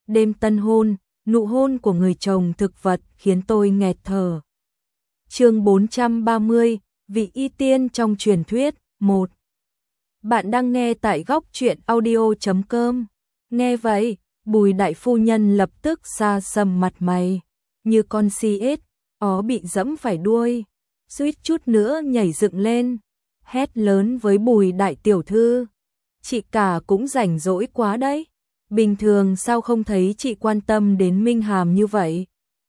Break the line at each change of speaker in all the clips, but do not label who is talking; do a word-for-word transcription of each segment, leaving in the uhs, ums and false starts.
đêm tân hôn, nụ hôn của người chồng thực vật khiến tôi nghẹt thở. Chương bốn trăm ba mươi, vị y tiên trong truyền thuyết, một. Bạn đang nghe tại góc truyện audio chấm com. Nghe vậy, Bùi đại phu nhân lập tức xa sầm mặt mày, như con si ếch, ó bị dẫm phải đuôi, suýt chút nữa nhảy dựng lên, hét lớn với Bùi đại tiểu thư. Chị cả cũng rảnh rỗi quá đấy, bình thường sao không thấy chị quan tâm đến Minh Hàm như vậy?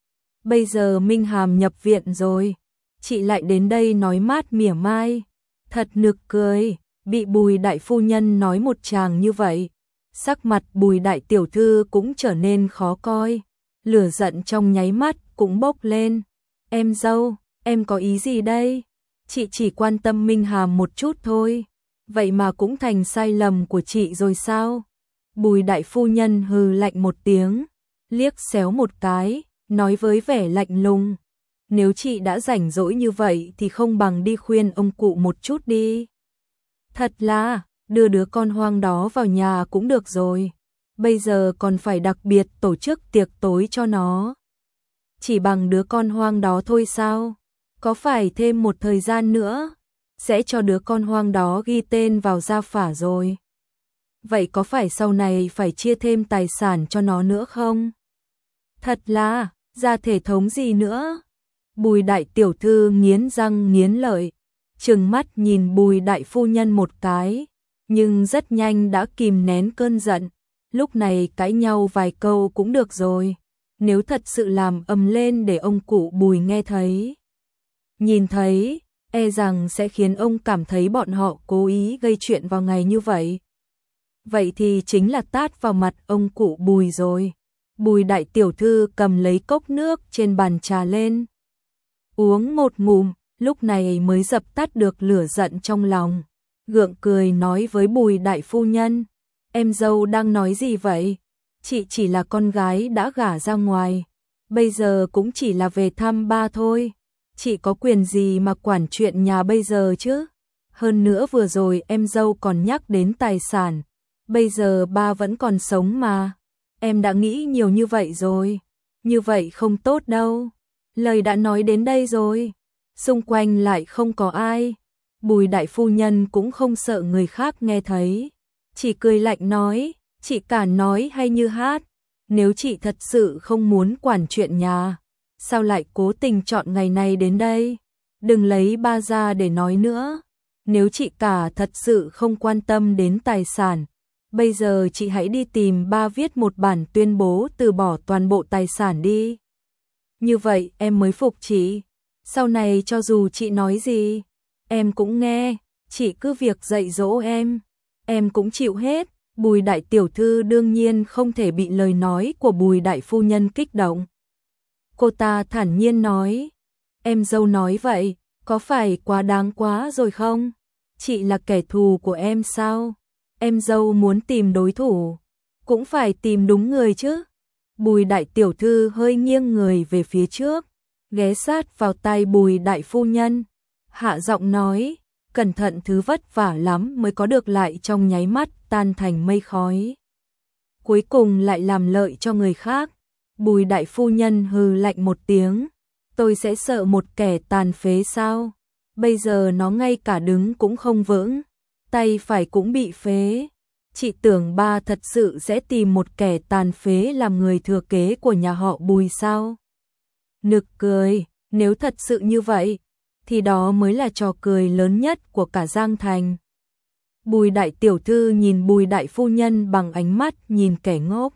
Bây giờ Minh Hàm nhập viện rồi, chị lại đến đây nói mát mỉa mai, thật nực cười, bị Bùi đại phu nhân nói một tràng như vậy. Sắc mặt Bùi đại tiểu thư cũng trở nên khó coi, lửa giận trong nháy mắt cũng bốc lên. Em dâu, em có ý gì đây? Chị chỉ quan tâm Minh Hàm một chút thôi, vậy mà cũng thành sai lầm của chị rồi sao? Bùi đại phu nhân hừ lạnh một tiếng, liếc xéo một cái, nói với vẻ lạnh lùng. Nếu chị đã rảnh rỗi như vậy thì không bằng đi khuyên ông cụ một chút đi. Thật là, đưa đứa con hoang đó vào nhà cũng được rồi, bây giờ còn phải đặc biệt tổ chức tiệc tối cho nó. Chỉ bằng đứa con hoang đó thôi sao? Có phải thêm một thời gian nữa, sẽ cho đứa con hoang đó ghi tên vào gia phả rồi. Vậy có phải sau này phải chia thêm tài sản cho nó nữa không? Thật là, ra thể thống gì nữa? Bùi đại tiểu thư nghiến răng nghiến lợi, trừng mắt nhìn Bùi đại phu nhân một cái, nhưng rất nhanh đã kìm nén cơn giận. Lúc này cãi nhau vài câu cũng được rồi, nếu thật sự làm ầm lên để ông cụ Bùi nghe thấy, nhìn thấy, e rằng sẽ khiến ông cảm thấy bọn họ cố ý gây chuyện vào ngày như vậy. Vậy thì chính là tát vào mặt ông cụ Bùi rồi. Bùi đại tiểu thư cầm lấy cốc nước trên bàn trà lên, uống một ngụm, lúc này mới dập tắt được lửa giận trong lòng. Gượng cười nói với Bùi đại phu nhân, em dâu đang nói gì vậy? Chị chỉ là con gái đã gả ra ngoài, bây giờ cũng chỉ là về thăm ba thôi. Chị có quyền gì mà quản chuyện nhà bây giờ chứ? Hơn nữa vừa rồi em dâu còn nhắc đến tài sản, bây giờ ba vẫn còn sống mà. Em đã nghĩ nhiều như vậy rồi, như vậy không tốt đâu. Lời đã nói đến đây rồi, xung quanh lại không có ai. Bùi đại phu nhân cũng không sợ người khác nghe thấy, chỉ cười lạnh nói, chị cả nói hay như hát, nếu chị thật sự không muốn quản chuyện nhà, sao lại cố tình chọn ngày này đến đây? Đừng lấy ba ra để nói nữa, nếu chị cả thật sự không quan tâm đến tài sản, bây giờ chị hãy đi tìm ba viết một bản tuyên bố từ bỏ toàn bộ tài sản đi. Như vậy em mới phục chị, sau này cho dù chị nói gì, em cũng nghe, chị cứ việc dạy dỗ em, em cũng chịu hết. Bùi đại tiểu thư đương nhiên không thể bị lời nói của Bùi đại phu nhân kích động. Cô ta thản nhiên nói, em dâu nói vậy, có phải quá đáng quá rồi không? Chị là kẻ thù của em sao? Em dâu muốn tìm đối thủ, cũng phải tìm đúng người chứ. Bùi đại tiểu thư hơi nghiêng người về phía trước, ghé sát vào tai Bùi đại phu nhân, hạ giọng nói, cẩn thận thứ vất vả lắm mới có được lại trong nháy mắt tan thành mây khói. Cuối cùng lại làm lợi cho người khác. Bùi đại phu nhân hừ lạnh một tiếng, tôi sẽ sợ một kẻ tàn phế sao? Bây giờ nó ngay cả đứng cũng không vững, tay phải cũng bị phế. Chị tưởng ba thật sự sẽ tìm một kẻ tàn phế làm người thừa kế của nhà họ Bùi sao? Nực cười, nếu thật sự như vậy, thì đó mới là trò cười lớn nhất của cả Giang Thành. Bùi đại tiểu thư nhìn Bùi đại phu nhân bằng ánh mắt nhìn kẻ ngốc,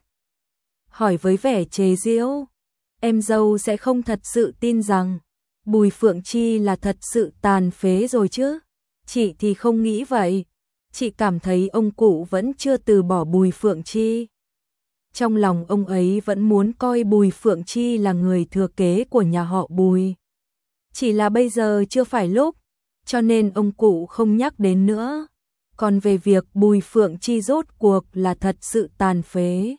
hỏi với vẻ chế giễu, em dâu sẽ không thật sự tin rằng Bùi Phượng Chi là thật sự tàn phế rồi chứ? Chị thì không nghĩ vậy, chị cảm thấy ông cụ vẫn chưa từ bỏ Bùi Phượng Chi. Trong lòng ông ấy vẫn muốn coi Bùi Phượng Chi là người thừa kế của nhà họ Bùi. Chỉ là bây giờ chưa phải lúc, cho nên ông cụ không nhắc đến nữa. Còn về việc Bùi Phượng Chi rốt cuộc là thật sự tàn phế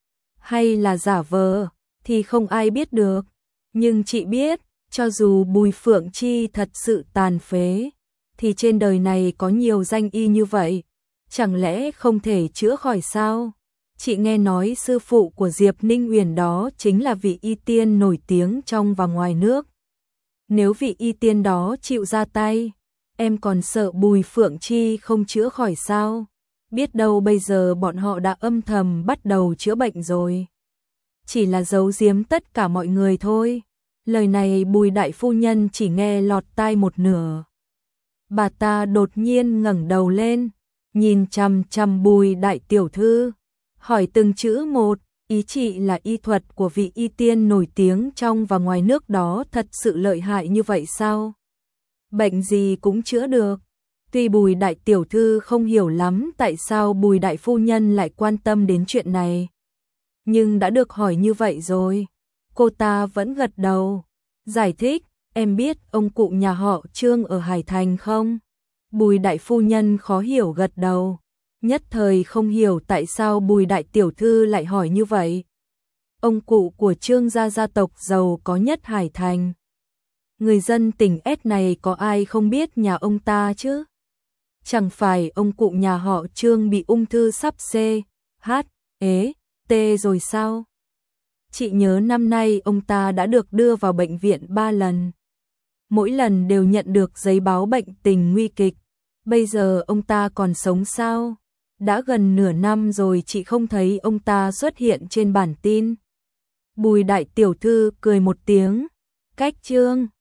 hay là giả vờ thì không ai biết được. Nhưng chị biết, cho dù Bùi Phượng Chi thật sự tàn phế, thì trên đời này có nhiều danh y như vậy, chẳng lẽ không thể chữa khỏi sao? Chị nghe nói sư phụ của Diệp Ninh Uyển đó chính là vị y tiên nổi tiếng trong và ngoài nước. Nếu vị y tiên đó chịu ra tay, em còn sợ Bùi Phượng Chi không chữa khỏi sao? Biết đâu bây giờ bọn họ đã âm thầm bắt đầu chữa bệnh rồi. Chỉ là giấu giếm tất cả mọi người thôi. Lời này Bùi đại phu nhân chỉ nghe lọt tai một nửa. Bà ta đột nhiên ngẩng đầu lên, nhìn chằm chằm Bùi đại tiểu thư, hỏi từng chữ một, ý chị là y thuật của vị y tiên nổi tiếng trong và ngoài nước đó thật sự lợi hại như vậy sao? Bệnh gì cũng chữa được. Tuy Bùi đại tiểu thư không hiểu lắm tại sao Bùi đại phu nhân lại quan tâm đến chuyện này, nhưng đã được hỏi như vậy rồi, cô ta vẫn gật đầu, giải thích, em biết ông cụ nhà họ Trương ở Hải Thành không? Bùi đại phu nhân khó hiểu gật đầu, nhất thời không hiểu tại sao Bùi đại tiểu thư lại hỏi như vậy. Ông cụ của Trương gia gia tộc giàu có nhất Hải Thành. Người dân tỉnh S này có ai không biết nhà ông ta chứ? Chẳng phải ông cụ nhà họ Trương bị ung thư sắp C, H, ế, T rồi sao? Chị nhớ năm nay ông ta đã được đưa vào bệnh viện ba lần. Mỗi lần đều nhận được giấy báo bệnh tình nguy kịch. Bây giờ ông ta còn sống sao? Đã gần nửa năm rồi chị không thấy ông ta xuất hiện trên bản tin. Bùi đại tiểu thư cười một tiếng. Cách Trương